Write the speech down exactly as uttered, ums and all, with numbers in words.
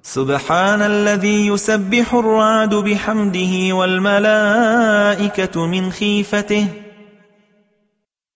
سبحان الذي يسبح الرعد بحمده والملائكة من خيفته